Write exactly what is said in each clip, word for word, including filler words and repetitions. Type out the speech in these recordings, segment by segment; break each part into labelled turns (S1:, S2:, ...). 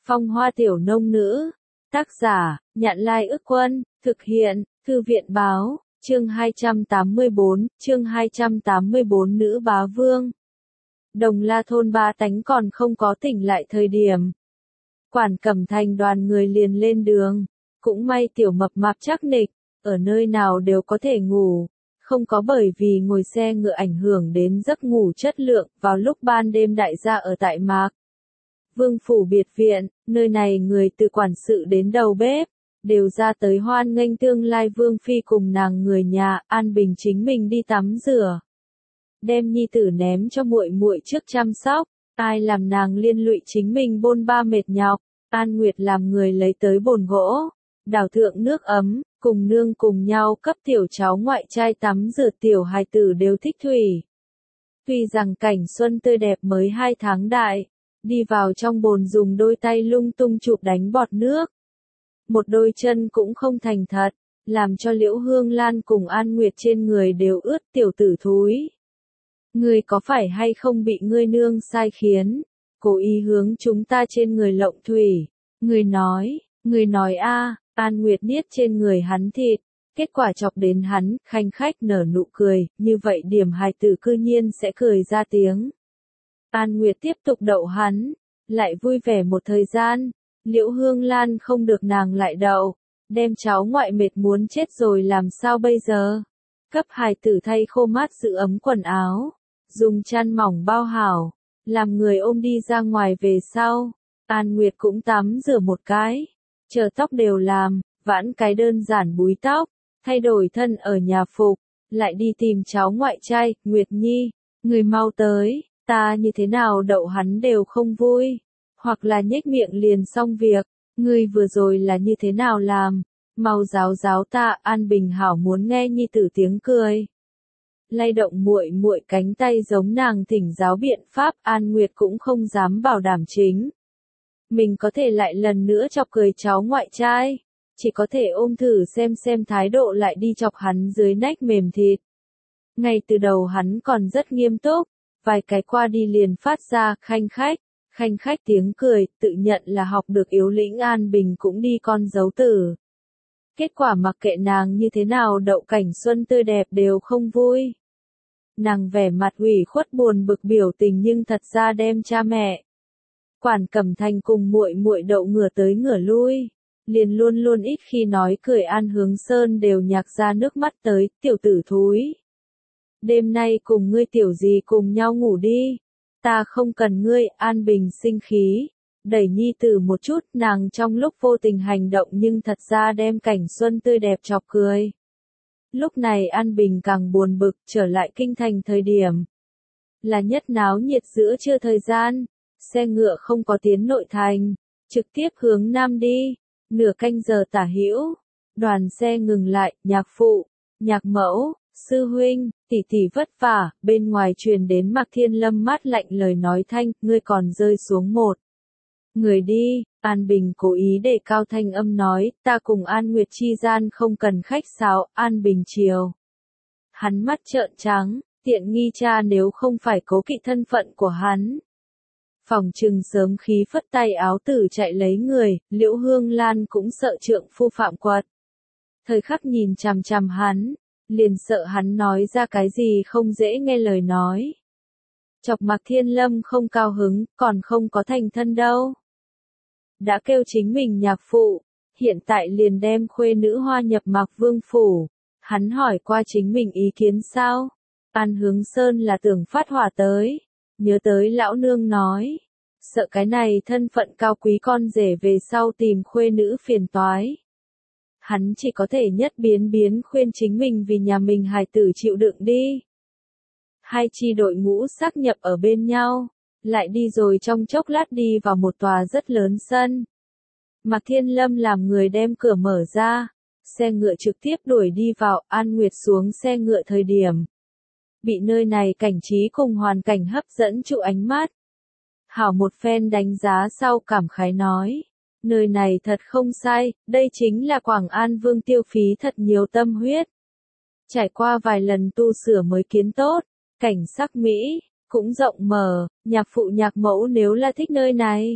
S1: Phong hoa tiểu nông nữ. Tác giả, Nhạn Lai Ức Quân, thực hiện, Thư viện Báo, chương hai trăm tám mươi bốn, chương hai trăm tám mươi bốn Nữ bá vương. Đồng La thôn ba tánh còn không có tỉnh lại thời điểm. Quản Cẩm Thành đoàn người liền lên đường, cũng may tiểu mập mạp chắc nịch, ở nơi nào đều có thể ngủ, không có bởi vì ngồi xe ngựa ảnh hưởng đến giấc ngủ chất lượng. Vào lúc ban đêm đại gia ở tại Mạc Vương phủ biệt viện, nơi này người từ quản sự đến đầu bếp, đều ra tới hoan nghênh tương lai vương phi cùng nàng người nhà. An Bình chính mình đi tắm rửa, đem nhi tử ném cho muội muội trước chăm sóc, ai làm nàng liên lụy chính mình bôn ba mệt nhọc. An Nguyệt làm người lấy tới bồn gỗ, đảo thượng nước ấm, cùng nương cùng nhau cấp tiểu cháu ngoại trai tắm rửa. Tiểu hài tử đều thích thủy. Tuy rằng cảnh xuân tươi đẹp mới hai tháng đại, đi vào trong bồn dùng đôi tay lung tung chụp đánh bọt nước. Một đôi chân cũng không thành thật, làm cho Liễu Hương Lan cùng An Nguyệt trên người đều ướt. Tiểu tử thúi, ngươi có phải hay không bị ngươi nương sai khiến, cố ý hướng chúng ta trên người lộng thủy? Ngươi nói, ngươi nói a. An Nguyệt niết trên người hắn thịt, kết quả chọc đến hắn, khanh khách nở nụ cười, như vậy điểm hài tử cư nhiên sẽ cười ra tiếng. An Nguyệt tiếp tục đậu hắn, lại vui vẻ một thời gian. Liễu Hương Lan không được nàng lại đậu, đem cháu ngoại mệt muốn chết rồi làm sao bây giờ? Cấp hài tử thay khô mát giữ ấm quần áo, dùng chăn mỏng bao hảo, làm người ôm đi ra ngoài. Về sau, An Nguyệt cũng tắm rửa một cái, chờ tóc đều làm, vãn cái đơn giản búi tóc, thay đổi thân ở nhà phục, lại đi tìm cháu ngoại trai. Nguyệt Nhi, người mau tới, ta như thế nào đậu hắn đều không vui, hoặc là nhếch miệng liền xong việc. Ngươi vừa rồi là như thế nào làm, mau giáo giáo ta. An Bình hảo muốn nghe nhi tử tiếng cười, lay động muội muội cánh tay giống nàng thỉnh giáo biện pháp. An Nguyệt cũng không dám bảo đảm chính mình có thể lại lần nữa chọc cười cháu ngoại trai, chỉ có thể ôm thử xem xem thái độ, lại đi chọc hắn dưới nách mềm thịt. Ngay từ đầu hắn còn rất nghiêm túc, vài cái qua đi liền phát ra khanh khách, khanh khách tiếng cười, tự nhận là học được yếu lĩnh. An Bình cũng đi con dấu tử. Kết quả mặc kệ nàng như thế nào đậu cảnh xuân tươi đẹp đều không vui. Nàng vẻ mặt ủy khuất buồn bực biểu tình, nhưng thật ra đem cha mẹ Quản Cẩm Thành cùng muội muội đậu ngửa tới ngửa lui, liền luôn luôn ít khi nói cười. An Hướng Sơn đều nhạc ra nước mắt tới. Tiểu tử thúi, đêm nay cùng ngươi tiểu gì cùng nhau ngủ đi, ta không cần ngươi. An Bình sinh khí, đẩy nhi tử một chút, nàng trong lúc vô tình hành động nhưng thật ra đem cảnh xuân tươi đẹp chọc cười. Lúc này An Bình càng buồn bực. Trở lại kinh thành thời điểm là nhất náo nhiệt giữa trưa thời gian, xe ngựa không có tiến nội thành, trực tiếp hướng nam đi. Nửa canh giờ tả hữu, đoàn xe ngừng lại. Nhạc phụ, nhạc mẫu, sư huynh, tỷ tỷ vất vả. Bên ngoài truyền đến Mạc Thiên Lâm mát lạnh lời nói thanh, ngươi còn rơi xuống một người đi. An Bình cố ý để cao thanh âm nói, ta cùng An Nguyệt chi gian không cần khách sáo. An Bình chiều hắn mắt trợn trắng, tiện nghi cha nếu không phải cố kỵ thân phận của hắn, phòng trừng sớm khí phất tay áo tử chạy lấy người. Liễu Hương Lan cũng sợ trượng phu phạm quật, thời khắc nhìn chằm chằm hắn, liền sợ hắn nói ra cái gì không dễ nghe lời nói, chọc Mạc Thiên Lâm không cao hứng, còn không có thành thân đâu. Đã kêu chính mình nhạc phụ, hiện tại liền đem khuê nữ hoa nhập Mạc Vương phủ. Hắn hỏi qua chính mình ý kiến sao? An Hướng Sơn là tưởng phát hỏa tới, nhớ tới lão nương nói, sợ cái này thân phận cao quý con rể về sau tìm khuê nữ phiền toái. Hắn chỉ có thể nhất biến biến khuyên chính mình vì nhà mình hài tử chịu đựng đi. Hai chi đội ngũ xác nhập ở bên nhau, lại đi rồi trong chốc lát đi vào một tòa rất lớn sân. Mạc Thiên Lâm làm người đem cửa mở ra, xe ngựa trực tiếp đuổi đi vào. An Nguyệt xuống xe ngựa thời điểm, bị nơi này cảnh trí cùng hoàn cảnh hấp dẫn trụ ánh mắt. Hảo một phen đánh giá sau cảm khái nói, nơi này thật không sai, đây chính là Quảng An Vương tiêu phí thật nhiều tâm huyết. Trải qua vài lần tu sửa mới kiến tốt, cảnh sắc mỹ, cũng rộng mở. Nhạc phụ nhạc mẫu nếu là thích nơi này,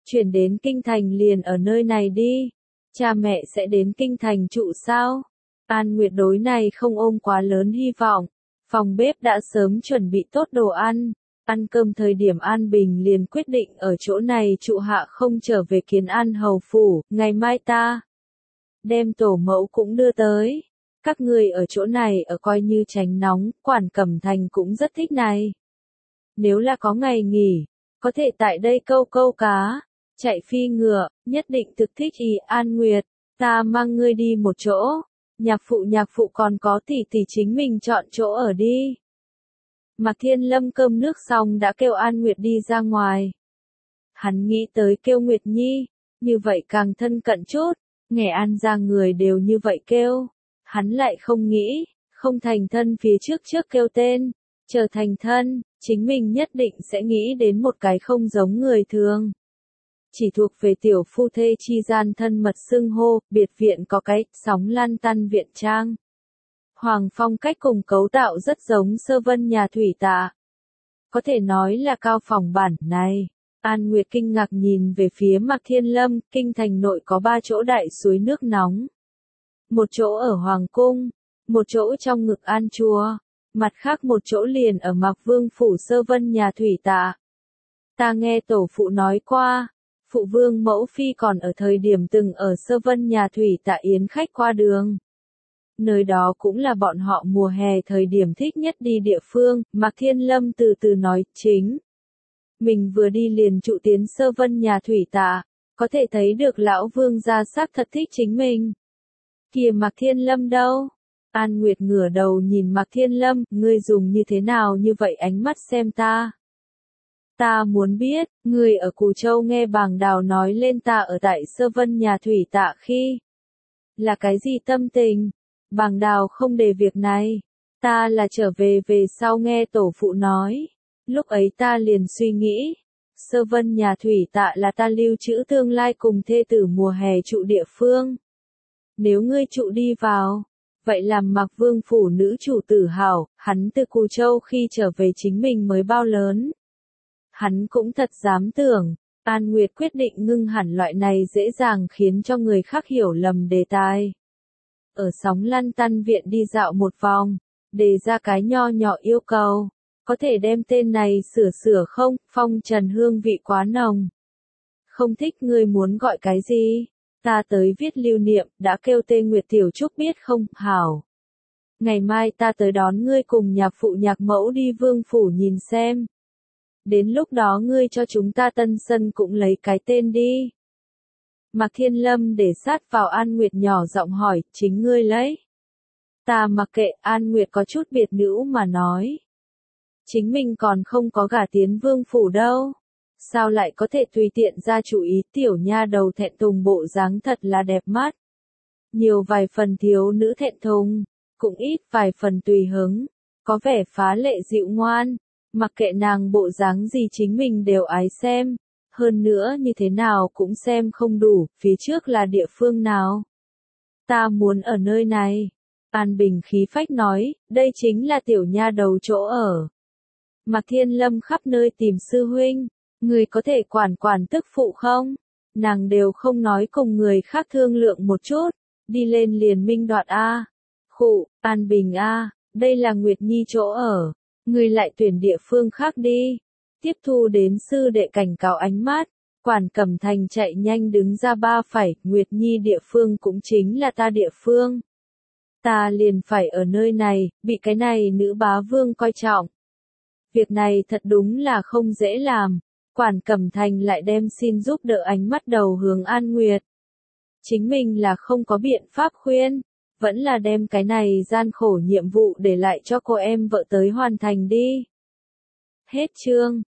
S1: Chuyển đến kinh thành liền ở nơi này đi. Cha mẹ sẽ đến kinh thành trụ sao? An Nguyệt đối này không ôm quá lớn hy vọng. Phòng bếp đã sớm chuẩn bị tốt đồ ăn. Ăn cơm thời điểm An Bình liền quyết định ở chỗ này trụ hạ không trở về Kiến An hầu phủ, ngày mai ta đem tổ mẫu cũng đưa tới. Các người ở chỗ này ở coi như tránh nóng, Quản Cẩm Thành cũng rất thích này. Nếu là có ngày nghỉ, có thể tại đây câu câu cá, chạy phi ngựa, nhất định thực thích ý. An Nguyệt, ta mang ngươi đi một chỗ, nhạc phụ nhạc phụ còn có tỷ tỷ chính mình chọn chỗ ở đi. Mạc Thiên Lâm cơm nước xong đã kêu An Nguyệt đi ra ngoài. Hắn nghĩ tới kêu Nguyệt Nhi, như vậy càng thân cận chút, nghe An ra người đều như vậy kêu. Hắn lại không nghĩ, không thành thân phía trước trước kêu tên, chờ thành thân, chính mình nhất định sẽ nghĩ đến một cái không giống người thường. Chỉ thuộc về tiểu phu thê chi gian thân mật xưng hô, biệt viện có cái, sóng lan tăn viện trang. Hoàng phong cách cùng cấu tạo rất giống Sơ Vân nhà thủy tạ. Có thể nói là cao phòng bản này. An Nguyệt kinh ngạc nhìn về phía Mạc Thiên Lâm, kinh thành nội có ba chỗ đại suối nước nóng. Một chỗ ở Hoàng Cung, một chỗ trong ngực An Chùa, mặt khác một chỗ liền ở Mạc Vương phủ Sơ Vân nhà thủy tạ. Ta nghe tổ phụ nói qua, phụ vương mẫu phi còn ở thời điểm từng ở Sơ Vân nhà thủy tạ yến khách qua đường. Nơi đó cũng là bọn họ mùa hè thời điểm thích nhất đi địa phương, Mạc Thiên Lâm từ từ nói, chính. Mình vừa đi liền trụ tiến Sơ Vân nhà thủy tạ, có thể thấy được lão vương gia xác thật thích chính mình. Kìa Mạc Thiên Lâm đâu? An Nguyệt ngửa đầu nhìn Mạc Thiên Lâm, ngươi dùng như thế nào như vậy ánh mắt xem ta. Ta muốn biết, ngươi ở Cù Châu nghe Bàng Đào nói lên ta ở tại Sơ Vân nhà thủy tạ khi. Là cái gì tâm tình? Bàng Đào không đề việc này. Ta là trở về về sau nghe tổ phụ nói. Lúc ấy ta liền suy nghĩ. Sơ Vân nhà thủy tạ là ta lưu trữ tương lai cùng thê tử mùa hè trụ địa phương. Nếu ngươi trụ đi vào, vậy làm Mạc Vương phủ nữ chủ tử hảo, hắn từ Cù Châu khi trở về chính mình mới bao lớn. Hắn cũng thật dám tưởng, An Nguyệt quyết định ngưng hẳn loại này dễ dàng khiến cho người khác hiểu lầm đề tài. Ở sóng lăn tăn viện đi dạo một vòng, đề ra cái nho nhỏ yêu cầu, có thể đem tên này sửa sửa không, phong trần hương vị quá nồng. Không thích ngươi muốn gọi cái gì? Ta tới viết lưu niệm, đã kêu tên Nguyệt Tiểu Trúc biết không, hảo. Ngày mai ta tới đón ngươi cùng nhạc phụ nhạc mẫu đi vương phủ nhìn xem. Đến lúc đó ngươi cho chúng ta tân sân cũng lấy cái tên đi. Mạc Thiên Lâm để sát vào An Nguyệt nhỏ giọng hỏi, chính ngươi lấy. Ta mặc kệ, An Nguyệt có chút biệt nữ mà nói. Chính mình còn không có gả tiến vương phủ đâu. Sao lại có thể tùy tiện ra chủ ý, tiểu nha đầu thẹn thùng bộ dáng thật là đẹp mắt. Nhiều vài phần thiếu nữ thẹn thùng, cũng ít vài phần tùy hứng, có vẻ phá lệ dịu ngoan, mặc kệ nàng bộ dáng gì chính mình đều ái xem, hơn nữa như thế nào cũng xem không đủ, phía trước là địa phương nào. Ta muốn ở nơi này. An Bình khí phách nói, đây chính là tiểu nha đầu chỗ ở. Mạc Thiên Lâm khắp nơi tìm sư huynh. Người có thể quản quản tức phụ không? Nàng đều không nói cùng người khác thương lượng một chút, đi lên liền minh đoạt A. Khụ, An Bình A, đây là Nguyệt Nhi chỗ ở, người lại tuyển địa phương khác đi. Tiếp thu đến sư đệ cảnh cáo ánh mắt, Quản Cẩm Thành chạy nhanh đứng ra ba phải, Nguyệt Nhi địa phương cũng chính là ta địa phương. Ta liền phải ở nơi này, bị cái này nữ bá vương coi trọng. Việc này thật đúng là không dễ làm. Quản Cẩm Thành lại đem xin giúp đỡ ánh mắt đầu hướng An Nguyệt. Chính mình là không có biện pháp khuyên, vẫn là đem cái này gian khổ nhiệm vụ để lại cho cô em vợ tới hoàn thành đi. Hết chương.